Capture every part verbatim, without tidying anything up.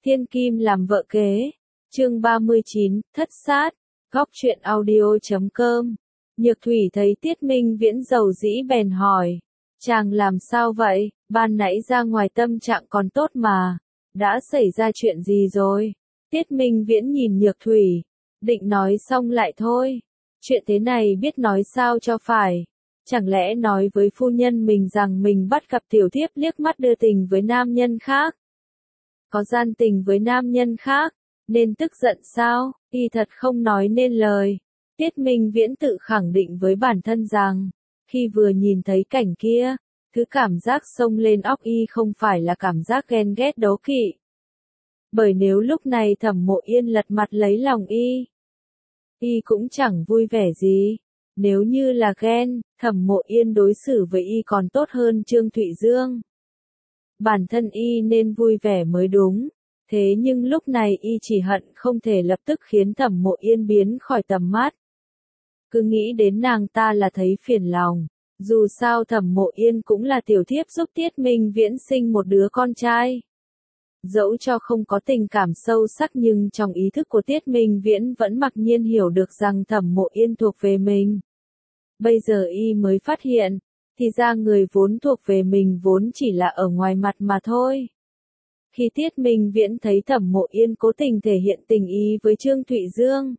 Thiên kim làm vợ kế. Chương ba mươi chín, thất sát. Góc truyện audio chấm com. Nhược Thủy thấy Tiết Minh Viễn dầu dĩ bèn hỏi. Chàng làm sao vậy, ban nãy ra ngoài tâm trạng còn tốt mà. Đã xảy ra chuyện gì rồi? Tiết Minh Viễn nhìn Nhược Thủy. Định nói xong lại thôi. Chuyện thế này biết nói sao cho phải. Chẳng lẽ nói với phu nhân mình rằng mình bắt gặp tiểu thiếp liếc mắt đưa tình với nam nhân khác? Có gian tình với nam nhân khác, nên tức giận sao? Y thật không nói nên lời. Tiết Minh Viễn tự khẳng định với bản thân rằng, khi vừa nhìn thấy cảnh kia, thứ cảm giác xông lên óc y không phải là cảm giác ghen ghét đố kỵ. Bởi nếu lúc này Thẩm Mộ Yên lật mặt lấy lòng y, y cũng chẳng vui vẻ gì. Nếu như là ghen, Thẩm Mộ Yên đối xử với y còn tốt hơn Trương Thụy Dương. Bản thân y nên vui vẻ mới đúng. Thế nhưng lúc này y chỉ hận không thể lập tức khiến Thẩm Mộ Yên biến khỏi tầm mắt. Cứ nghĩ đến nàng ta là thấy phiền lòng. Dù sao Thẩm Mộ Yên cũng là tiểu thiếp giúp Tiết Minh Viễn sinh một đứa con trai. Dẫu cho không có tình cảm sâu sắc nhưng trong ý thức của Tiết Minh Viễn vẫn mặc nhiên hiểu được rằng Thẩm Mộ Yên thuộc về mình. Bây giờ y mới phát hiện, thì ra người vốn thuộc về mình vốn chỉ là ở ngoài mặt mà thôi. Khi Tiết Minh Viễn thấy Thẩm Mộ Yên cố tình thể hiện tình ý với Trương Thụy Dương,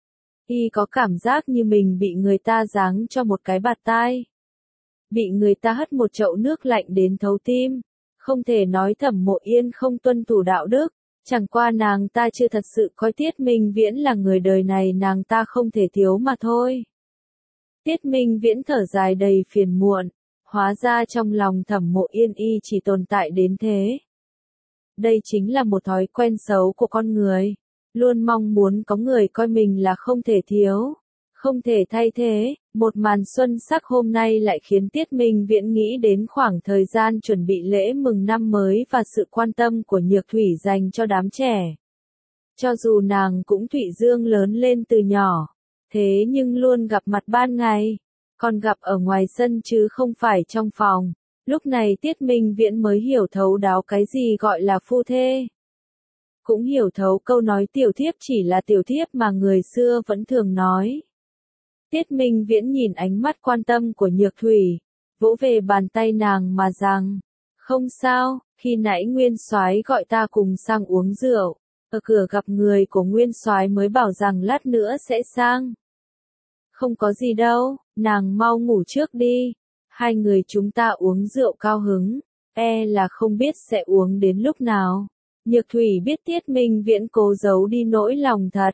y có cảm giác như mình bị người ta giáng cho một cái bạt tai. Bị người ta hất một chậu nước lạnh đến thấu tim. Không thể nói Thẩm Mộ Yên không tuân thủ đạo đức, chẳng qua nàng ta chưa thật sự coi Tiết Minh Viễn là người đời này nàng ta không thể thiếu mà thôi. Tiết Minh Viễn thở dài đầy phiền muộn, hóa ra trong lòng Thẩm Mộ Yên y chỉ tồn tại đến thế. Đây chính là một thói quen xấu của con người, luôn mong muốn có người coi mình là không thể thiếu, không thể thay thế. Một màn xuân sắc hôm nay lại khiến Tiết Minh Viễn nghĩ đến khoảng thời gian chuẩn bị lễ mừng năm mới và sự quan tâm của Nhược Thủy dành cho đám trẻ. Cho dù nàng cũng Thụy Dương lớn lên từ nhỏ, thế nhưng luôn gặp mặt ban ngày, còn gặp ở ngoài sân chứ không phải trong phòng. Lúc này Tiết Minh Viễn mới hiểu thấu đáo cái gì gọi là phu thê. Cũng hiểu thấu câu nói tiểu thiếp chỉ là tiểu thiếp mà người xưa vẫn thường nói. Tiết Minh Viễn nhìn ánh mắt quan tâm của Nhược Thủy, vỗ về bàn tay nàng mà rằng, không sao, khi nãy Nguyên Soái gọi ta cùng sang uống rượu, ở cửa gặp người của Nguyên Soái mới bảo rằng lát nữa sẽ sang. Không có gì đâu, nàng mau ngủ trước đi, hai người chúng ta uống rượu cao hứng, e là không biết sẽ uống đến lúc nào. Nhược Thủy biết Tiết Minh Viễn cố giấu đi nỗi lòng thật.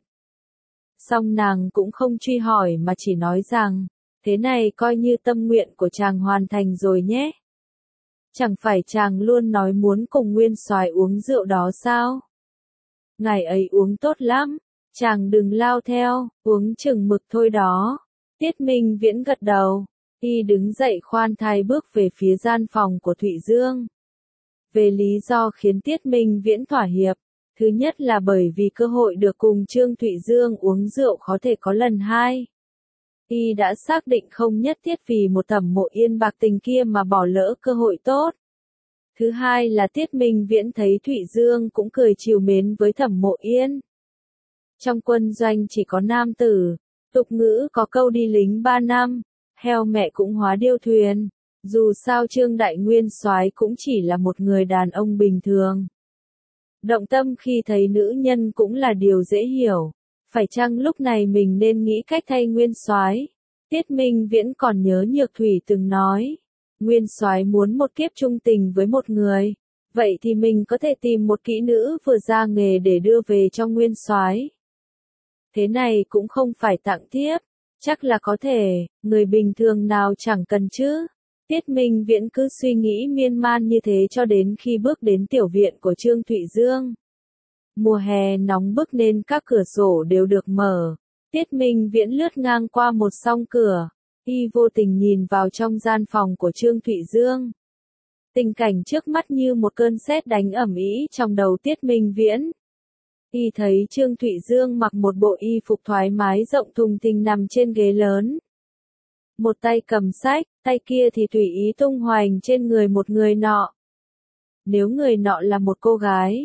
Song nàng cũng không truy hỏi mà chỉ nói rằng, thế này coi như tâm nguyện của chàng hoàn thành rồi nhé. Chẳng phải chàng luôn nói muốn cùng Nguyên Soái uống rượu đó sao? Ngày ấy uống tốt lắm, chàng đừng lao theo, uống chừng mực thôi đó. Tiết Minh Viễn gật đầu, y đứng dậy khoan thai bước về phía gian phòng của Thụy Dương. Về lý do khiến Tiết Minh Viễn thỏa hiệp, thứ nhất là bởi vì cơ hội được cùng Trương Thụy Dương uống rượu có thể có lần hai. Y đã xác định không nhất thiết vì một Thẩm Mộ Yên bạc tình kia mà bỏ lỡ cơ hội tốt. Thứ hai là Tiết Minh Viễn thấy Thụy Dương cũng cười trìu mến với Thẩm Mộ Yên. Trong quân doanh chỉ có nam tử, tục ngữ có câu đi lính ba năm, heo mẹ cũng hóa điêu thuyền. Dù sao Trương Đại Nguyên Soái cũng chỉ là một người đàn ông bình thường. Động tâm khi thấy nữ nhân cũng là điều dễ hiểu. Phải chăng lúc này mình nên nghĩ cách thay Nguyên Soái? Tiết Minh Viễn còn nhớ Nhược Thủy từng nói, Nguyên Soái muốn một kiếp trung tình với một người, vậy thì mình có thể tìm một kỹ nữ vừa ra nghề để đưa về cho Nguyên Soái. Thế này cũng không phải tặng thiếp, chắc là có thể, người bình thường nào chẳng cần chứ. Tiết Minh Viễn cứ suy nghĩ miên man như thế cho đến khi bước đến tiểu viện của Trương Thụy Dương. Mùa hè nóng bức nên các cửa sổ đều được mở. Tiết Minh Viễn lướt ngang qua một song cửa, y vô tình nhìn vào trong gian phòng của Trương Thụy Dương. Tình cảnh trước mắt như một cơn sét đánh ầm ĩ trong đầu Tiết Minh Viễn. Y thấy Trương Thụy Dương mặc một bộ y phục thoải mái rộng thùng thình nằm trên ghế lớn. Một tay cầm sách, tay kia thì tùy ý tung hoành trên người một người nọ. Nếu người nọ là một cô gái,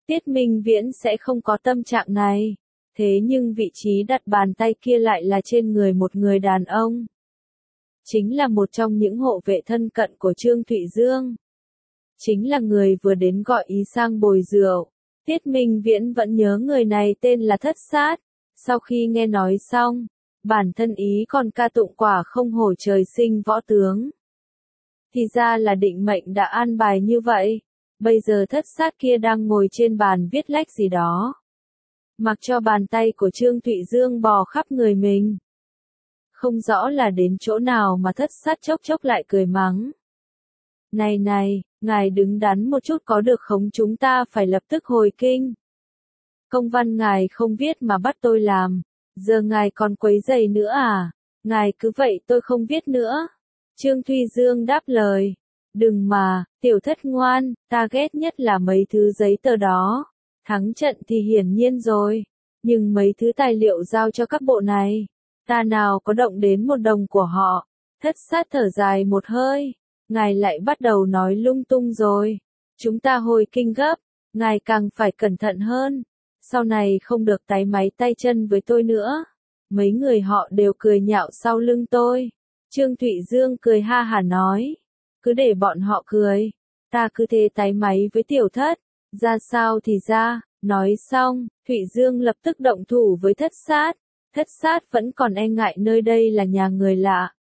Tiết Minh Viễn sẽ không có tâm trạng này. Thế nhưng vị trí đặt bàn tay kia lại là trên người một người đàn ông. Chính là một trong những hộ vệ thân cận của Trương Thụy Dương. Chính là người vừa đến gọi ý sang bồi rượu. Tiết Minh Viễn vẫn nhớ người này tên là Thất Sát. Sau khi nghe nói xong, bản thân ý còn ca tụng quả không hổ trời sinh võ tướng. Thì ra là định mệnh đã an bài như vậy. Bây giờ Thất Sát kia đang ngồi trên bàn viết lách gì đó. Mặc cho bàn tay của Trương Thụy Dương bò khắp người mình. Không rõ là đến chỗ nào mà Thất Sát chốc chốc lại cười mắng. Này này, ngài đứng đắn một chút có được không, chúng ta phải lập tức hồi kinh. Công văn ngài không viết mà bắt tôi làm, giờ ngài còn quấy rầy nữa à? Ngài cứ vậy tôi không viết nữa. Trương Thụy Dương đáp lời. Đừng mà, tiểu Thất ngoan, ta ghét nhất là mấy thứ giấy tờ đó. Thắng trận thì hiển nhiên rồi, nhưng mấy thứ tài liệu giao cho các bộ này, ta nào có động đến một đồng của họ. Thất Sát thở dài một hơi. Ngài lại bắt đầu nói lung tung rồi. Chúng ta hồi kinh gấp, ngài càng phải cẩn thận hơn. Sau này không được táy máy tay chân với tôi nữa. Mấy người họ đều cười nhạo sau lưng tôi. Trương Thụy Dương cười ha hả nói. Cứ để bọn họ cười. Ta cứ thế táy máy với tiểu Thất. Ra sao thì ra. Nói xong, Thụy Dương lập tức động thủ với Thất Sát. Thất Sát vẫn còn e ngại nơi đây là nhà người lạ.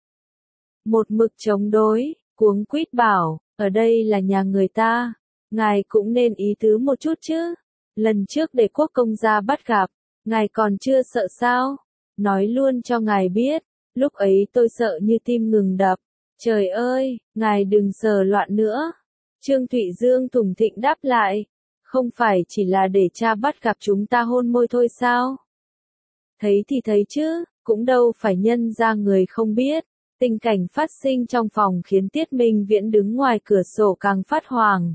Một mực chống đối. Cuống quýt bảo, ở đây là nhà người ta, ngài cũng nên ý tứ một chút chứ. Lần trước để quốc công gia bắt gặp, ngài còn chưa sợ sao? Nói luôn cho ngài biết, lúc ấy tôi sợ như tim ngừng đập. Trời ơi, ngài đừng sờ loạn nữa. Trương Thụy Dương thủng thịnh đáp lại, không phải chỉ là để cha bắt gặp chúng ta hôn môi thôi sao? Thấy thì thấy chứ, cũng đâu phải nhân ra người không biết. Tình cảnh phát sinh trong phòng khiến Tiết Minh Viễn đứng ngoài cửa sổ càng phát hoảng.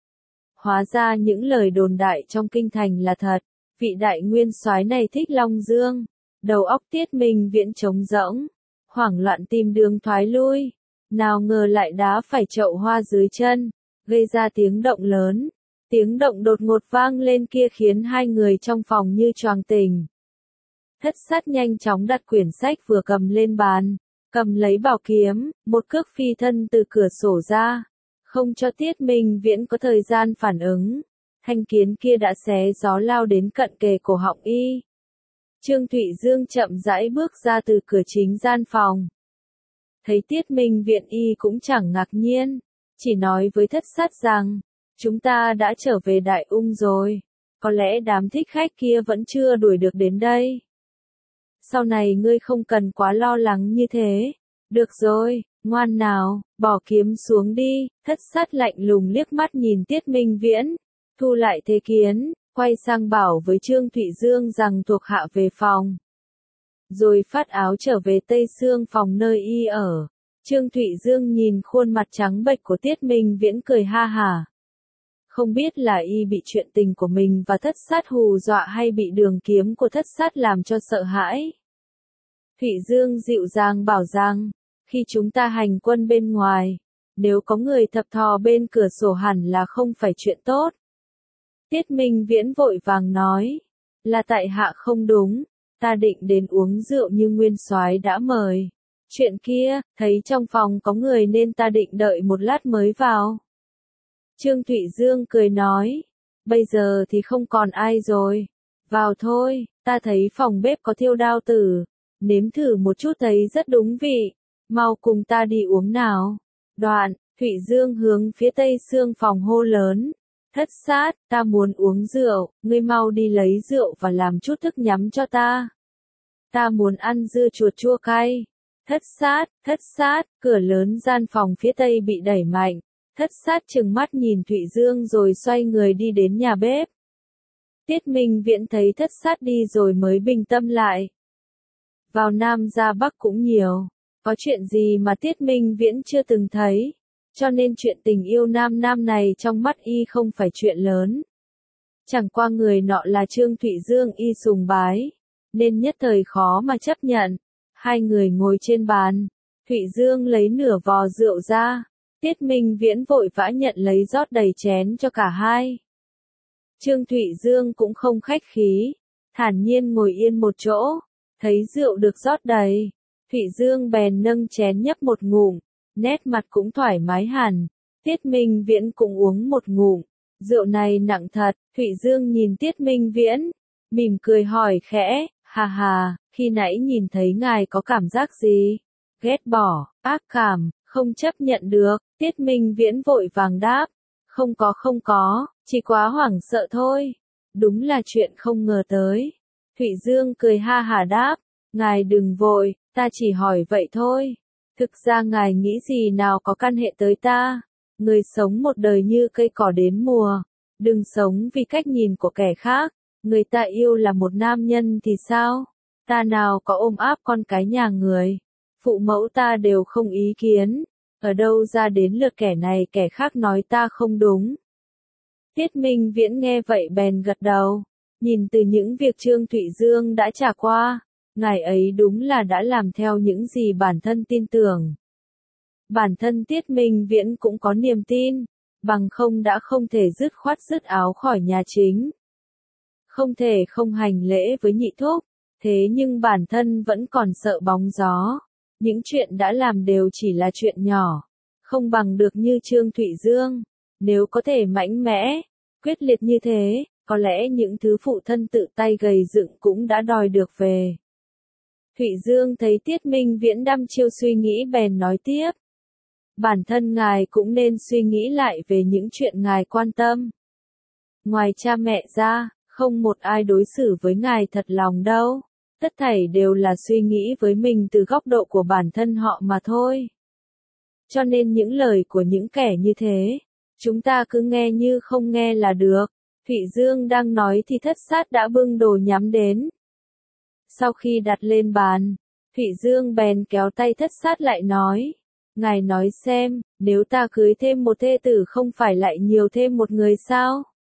Hóa ra những lời đồn đại trong kinh thành là thật, vị đại nguyên soái này thích Long Dương. Đầu óc Tiết Minh Viễn trống rỗng, hoảng loạn tìm đường thoái lui. Nào ngờ lại đá phải chậu hoa dưới chân, gây ra tiếng động lớn. Tiếng động đột ngột vang lên kia khiến hai người trong phòng như choàng tỉnh. Thất Sát nhanh chóng đặt quyển sách vừa cầm lên bàn. Cầm lấy bảo kiếm, một cước phi thân từ cửa sổ ra, không cho Tiết Minh Viễn có thời gian phản ứng. Thanh kiếm kia đã xé gió lao đến cận kề cổ họng y. Trương Thụy Dương chậm rãi bước ra từ cửa chính gian phòng. Thấy Tiết Minh Viễn y cũng chẳng ngạc nhiên, chỉ nói với Thất Sát rằng, chúng ta đã trở về Đại Ung rồi, có lẽ đám thích khách kia vẫn chưa đuổi được đến đây. Sau này ngươi không cần quá lo lắng như thế. Được rồi, ngoan nào, bỏ kiếm xuống đi. Thất Sát lạnh lùng liếc mắt nhìn Tiết Minh Viễn, thu lại thế kiếm, quay sang bảo với Trương Thụy Dương rằng thuộc hạ về phòng. Rồi phát áo trở về Tây Sương phòng nơi y ở. Trương Thụy Dương nhìn khuôn mặt trắng bệch của Tiết Minh Viễn cười ha hả. Không biết là y bị chuyện tình của mình và Thất Sát hù dọa hay bị đường kiếm của Thất Sát làm cho sợ hãi. Thụy Dương dịu dàng bảo rằng, khi chúng ta hành quân bên ngoài, nếu có người thập thò bên cửa sổ hẳn là không phải chuyện tốt. Tiết Minh Viễn vội vàng nói, là tại hạ không đúng, ta định đến uống rượu như nguyên soái đã mời. Chuyện kia, thấy trong phòng có người nên ta định đợi một lát mới vào. Trương Thụy Dương cười nói, bây giờ thì không còn ai rồi. Vào thôi, ta thấy phòng bếp có thiêu đao tử, nếm thử một chút thấy rất đúng vị. Mau cùng ta đi uống nào. Đoạn, Thụy Dương hướng phía Tây Sương phòng hô lớn. Thất Sát, ta muốn uống rượu, ngươi mau đi lấy rượu và làm chút thức nhắm cho ta. Ta muốn ăn dưa chuột chua cay. Thất Sát, Thất Sát, cửa lớn gian phòng phía Tây bị đẩy mạnh. Thất Sát trừng mắt nhìn Thụy Dương rồi xoay người đi đến nhà bếp. Tiết Minh Viễn thấy Thất Sát đi rồi mới bình tâm lại. Vào Nam ra Bắc cũng nhiều, có chuyện gì mà Tiết Minh Viễn chưa từng thấy, cho nên chuyện tình yêu nam nam này trong mắt y không phải chuyện lớn. Chẳng qua người nọ là Trương Thụy Dương y sùng bái, nên nhất thời khó mà chấp nhận. Hai người ngồi trên bàn, Thụy Dương lấy nửa vò rượu ra, Tiết Minh Viễn vội vã nhận lấy rót đầy chén cho cả hai. Trương Thụy Dương cũng không khách khí, thản nhiên ngồi yên một chỗ, thấy rượu được rót đầy. Thụy Dương bèn nâng chén nhấp một ngụm, nét mặt cũng thoải mái hẳn. Tiết Minh Viễn cũng uống một ngụm, rượu này nặng thật. Thụy Dương nhìn Tiết Minh Viễn, mỉm cười hỏi khẽ, hà hà, khi nãy nhìn thấy ngài có cảm giác gì? Ghét bỏ, ác cảm, không chấp nhận được. Tiết Minh Viễn vội vàng đáp, không có không có, chỉ quá hoảng sợ thôi. Đúng là chuyện không ngờ tới. Thụy Dương cười ha hà đáp, ngài đừng vội, ta chỉ hỏi vậy thôi. Thực ra ngài nghĩ gì nào có căn hệ tới ta? Người sống một đời như cây cỏ đến mùa, đừng sống vì cách nhìn của kẻ khác. Người ta yêu là một nam nhân thì sao? Ta nào có ôm áp con cái nhà người. Phụ mẫu ta đều không ý kiến. Ở đâu ra đến lượt kẻ này kẻ khác nói ta không đúng. Tiết Minh Viễn nghe vậy bèn gật đầu. Nhìn từ những việc Trương Thụy Dương đã trải qua, ngài ấy đúng là đã làm theo những gì bản thân tin tưởng. Bản thân Tiết Minh Viễn cũng có niềm tin, bằng không đã không thể dứt khoát dứt áo khỏi nhà chính. Không thể không hành lễ với nhị thúc, thế nhưng bản thân vẫn còn sợ bóng gió. Những chuyện đã làm đều chỉ là chuyện nhỏ, không bằng được như Trương Thụy Dương. Nếu có thể mạnh mẽ, quyết liệt như thế, có lẽ những thứ phụ thân tự tay gầy dựng cũng đã đòi được về. Thụy Dương thấy Tiết Minh Viễn đăm chiêu suy nghĩ bèn nói tiếp. Bản thân ngài cũng nên suy nghĩ lại về những chuyện ngài quan tâm. Ngoài cha mẹ ra, không một ai đối xử với ngài thật lòng đâu. Tất thảy đều là suy nghĩ với mình từ góc độ của bản thân họ mà thôi. Cho nên những lời của những kẻ như thế, chúng ta cứ nghe như không nghe là được. Thụy Dương đang nói thì Thất Sát đã bưng đồ nhắm đến. Sau khi đặt lên bàn, Thụy Dương bèn kéo tay Thất Sát lại nói. Ngài nói xem, nếu ta cưới thêm một thê tử không phải lại nhiều thêm một người sao?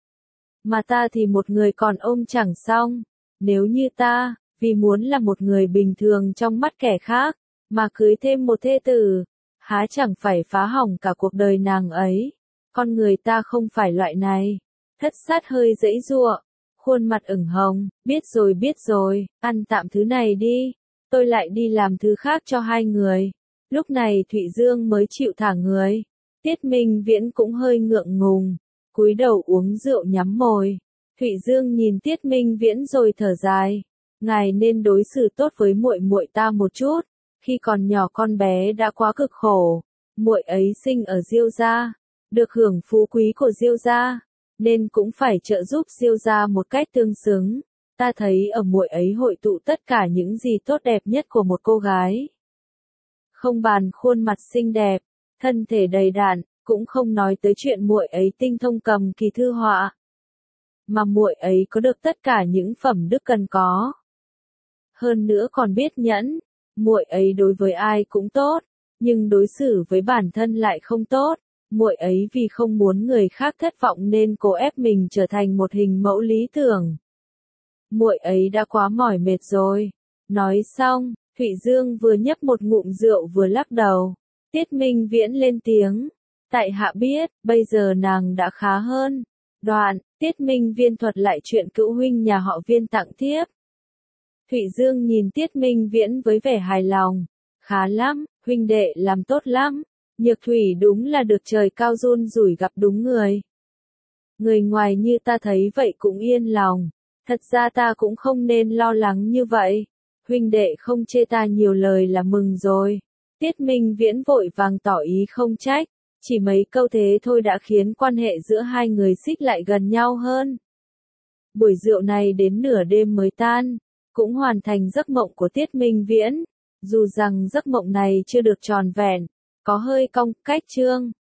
Mà ta thì một người còn ôm chẳng xong. Nếu như ta, vì muốn là một người bình thường trong mắt kẻ khác, mà cưới thêm một thê tử, há chẳng phải phá hỏng cả cuộc đời nàng ấy. Con người ta không phải loại này. Thất Sát hơi giãy giụa, khuôn mặt ửng hồng, biết rồi biết rồi, ăn tạm thứ này đi, tôi lại đi làm thứ khác cho hai người. Lúc này Thụy Dương mới chịu thả người. Tiết Minh Viễn cũng hơi ngượng ngùng, cúi đầu uống rượu nhắm môi. Thụy Dương nhìn Tiết Minh Viễn rồi thở dài, ngài nên đối xử tốt với muội muội ta một chút. Khi còn nhỏ con bé đã quá cực khổ, muội ấy sinh ở Diêu gia, được hưởng phú quý của Diêu gia, nên cũng phải trợ giúp Diêu gia một cách tương xứng. Ta thấy ở muội ấy hội tụ tất cả những gì tốt đẹp nhất của một cô gái. Không bàn khuôn mặt xinh đẹp, thân thể đầy đặn, cũng không nói tới chuyện muội ấy tinh thông cầm kỳ thư họa, mà muội ấy có được tất cả những phẩm đức cần có. Hơn nữa còn biết nhẫn, muội ấy đối với ai cũng tốt, nhưng đối xử với bản thân lại không tốt. Muội ấy vì không muốn người khác thất vọng nên cố ép mình trở thành một hình mẫu lý tưởng. Muội ấy đã quá mỏi mệt rồi. Nói xong, Thụy Dương vừa nhấp một ngụm rượu vừa lắc đầu. Tiết Minh Viễn lên tiếng. Tại hạ biết, bây giờ nàng đã khá hơn. Đoạn, Tiết Minh Viễn thuật lại chuyện cữu huynh nhà họ Viên tặng thiếp. Thụy Dương nhìn Tiết Minh Viễn với vẻ hài lòng. Khá lắm, huynh đệ làm tốt lắm. Nhược Thủy đúng là được trời cao run rủi gặp đúng người. Người ngoài như ta thấy vậy cũng yên lòng. Thật ra ta cũng không nên lo lắng như vậy. Huynh đệ không chê ta nhiều lời là mừng rồi. Tiết Minh Viễn vội vàng tỏ ý không trách. Chỉ mấy câu thế thôi đã khiến quan hệ giữa hai người xích lại gần nhau hơn. Buổi rượu này đến nửa đêm mới tan, cũng hoàn thành giấc mộng của Tiết Minh Viễn. Dù rằng giấc mộng này chưa được tròn vẹn, có hơi cong cách chương.